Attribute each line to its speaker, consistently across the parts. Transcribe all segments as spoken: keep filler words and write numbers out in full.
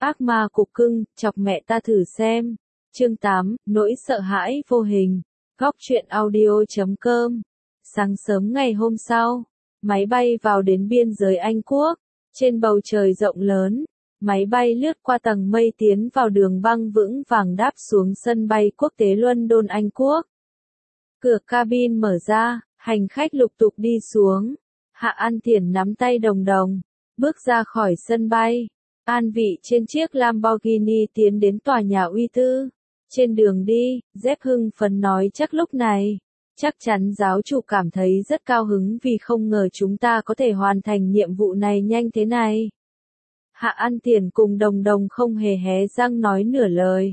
Speaker 1: Ác ma cục cưng, chọc mẹ ta thử xem. Chương tám, nỗi sợ hãi vô hình. Góc truyện audio chấm com. Sáng sớm ngày hôm sau, máy bay vào đến biên giới Anh Quốc. Trên bầu trời rộng lớn, máy bay lướt qua tầng mây tiến vào đường băng vững vàng đáp xuống sân bay quốc tế London, Anh Quốc. Cửa cabin mở ra, hành khách lục tục đi xuống. Hạ An Thiển nắm tay Đồng Đồng, bước ra khỏi sân bay. An vị trên chiếc Lamborghini tiến đến tòa nhà uy tư. Trên đường đi, Dép hưng phấn nói chắc lúc này, chắc chắn giáo chủ cảm thấy rất cao hứng vì không ngờ chúng ta có thể hoàn thành nhiệm vụ này nhanh thế này. Hạ An Thiển cùng Đồng Đồng không hề hé răng nói nửa lời.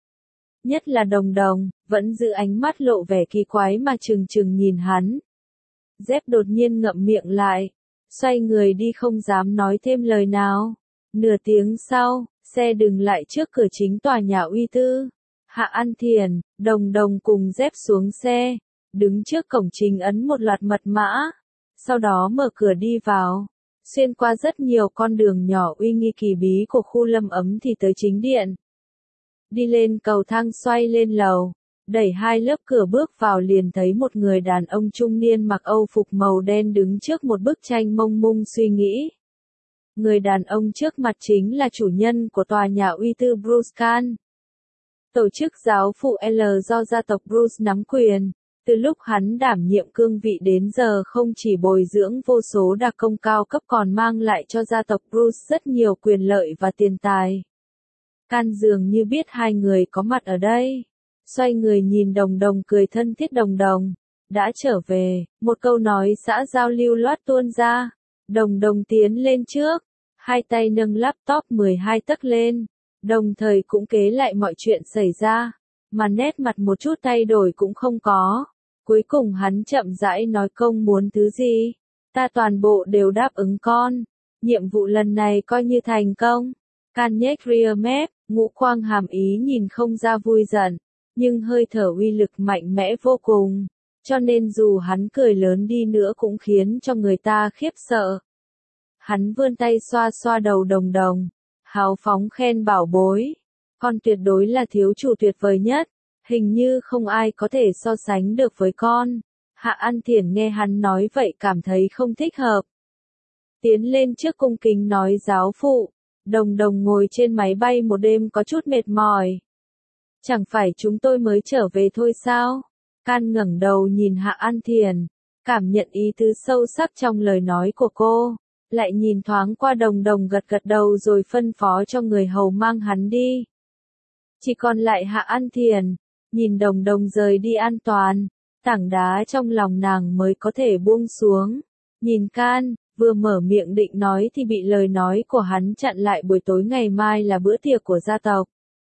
Speaker 1: Nhất là Đồng Đồng, vẫn giữ ánh mắt lộ vẻ kỳ quái mà trừng trừng nhìn hắn. Dép đột nhiên ngậm miệng lại, xoay người đi không dám nói thêm lời nào. Nửa tiếng sau, xe dừng lại trước cửa chính tòa nhà uy tư. Hạ An Thiển, Đồng Đồng cùng Dép xuống xe, đứng trước cổng chính ấn một loạt mật mã, sau đó mở cửa đi vào, xuyên qua rất nhiều con đường nhỏ uy nghi kỳ bí của khu Lâm Ấm thì tới chính điện. Đi lên cầu thang xoay lên lầu, đẩy hai lớp cửa bước vào liền thấy một người đàn ông trung niên mặc âu phục màu đen đứng trước một bức tranh mông lung suy nghĩ. Người đàn ông trước mặt chính là chủ nhân của tòa nhà uy tư Bruce Khan. Tổ chức giáo phụ L do gia tộc Bruce nắm quyền, từ lúc hắn đảm nhiệm cương vị đến giờ không chỉ bồi dưỡng vô số đặc công cao cấp còn mang lại cho gia tộc Bruce rất nhiều quyền lợi và tiền tài. Khan dường như biết hai người có mặt ở đây. Xoay người nhìn Đồng Đồng cười thân thiết. Đồng Đồng, đã trở về, một câu nói xã giao lưu loát tuôn ra. Đồng Đồng tiến lên trước, hai tay nâng laptop mười hai tấc lên, đồng thời cũng kể lại mọi chuyện xảy ra, mà nét mặt một chút thay đổi cũng không có. Cuối cùng hắn chậm rãi nói công muốn thứ gì, ta toàn bộ đều đáp ứng con, nhiệm vụ lần này coi như thành công. Khan nhếch rear mép, ngũ quang hàm ý nhìn không ra vui giận, nhưng hơi thở uy lực mạnh mẽ vô cùng, cho nên dù hắn cười lớn đi nữa cũng khiến cho người ta khiếp sợ. Hắn vươn tay xoa xoa đầu Đồng Đồng, hào phóng khen bảo bối, con tuyệt đối là thiếu chủ tuyệt vời nhất, hình như không ai có thể so sánh được với con. Hạ An Thiển nghe hắn nói vậy cảm thấy không thích hợp. Tiến lên trước cung kính nói giáo phụ, Đồng Đồng ngồi trên máy bay một đêm có chút mệt mỏi. Chẳng phải chúng tôi mới trở về thôi sao? Khan ngẩng đầu nhìn Hạ An Thiển, cảm nhận ý tứ sâu sắc trong lời nói của cô. Lại nhìn thoáng qua Đồng Đồng gật gật đầu rồi phân phó cho người hầu mang hắn đi. Chỉ còn lại Hạ An Thiển, nhìn Đồng Đồng rời đi an toàn, tảng đá trong lòng nàng mới có thể buông xuống. Nhìn Khan, vừa mở miệng định nói thì bị lời nói của hắn chặn lại. Buổi tối ngày mai là bữa tiệc của gia tộc.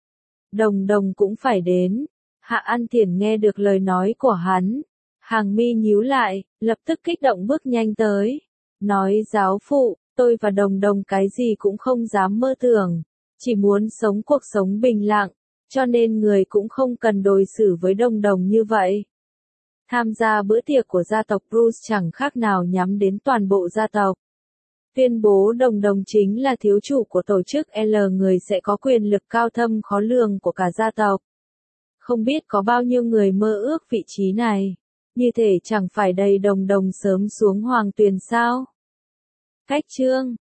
Speaker 1: Đồng Đồng cũng phải đến. Hạ An Thiển nghe được lời nói của hắn, hàng mi nhíu lại, lập tức kích động bước nhanh tới. Nói giáo phụ, tôi và Đồng Đồng cái gì cũng không dám mơ tưởng, chỉ muốn sống cuộc sống bình lặng, cho nên người cũng không cần đối xử với Đồng Đồng như vậy. Tham gia bữa tiệc của gia tộc Bruce chẳng khác nào nhắm đến toàn bộ gia tộc. Tuyên bố Đồng Đồng chính là thiếu chủ của tổ chức L, người sẽ có quyền lực cao thâm khó lường của cả gia tộc. Không biết có bao nhiêu người mơ ước vị trí này, như thể chẳng phải đầy Đồng Đồng sớm xuống hoàng tuyền sao. Cách chương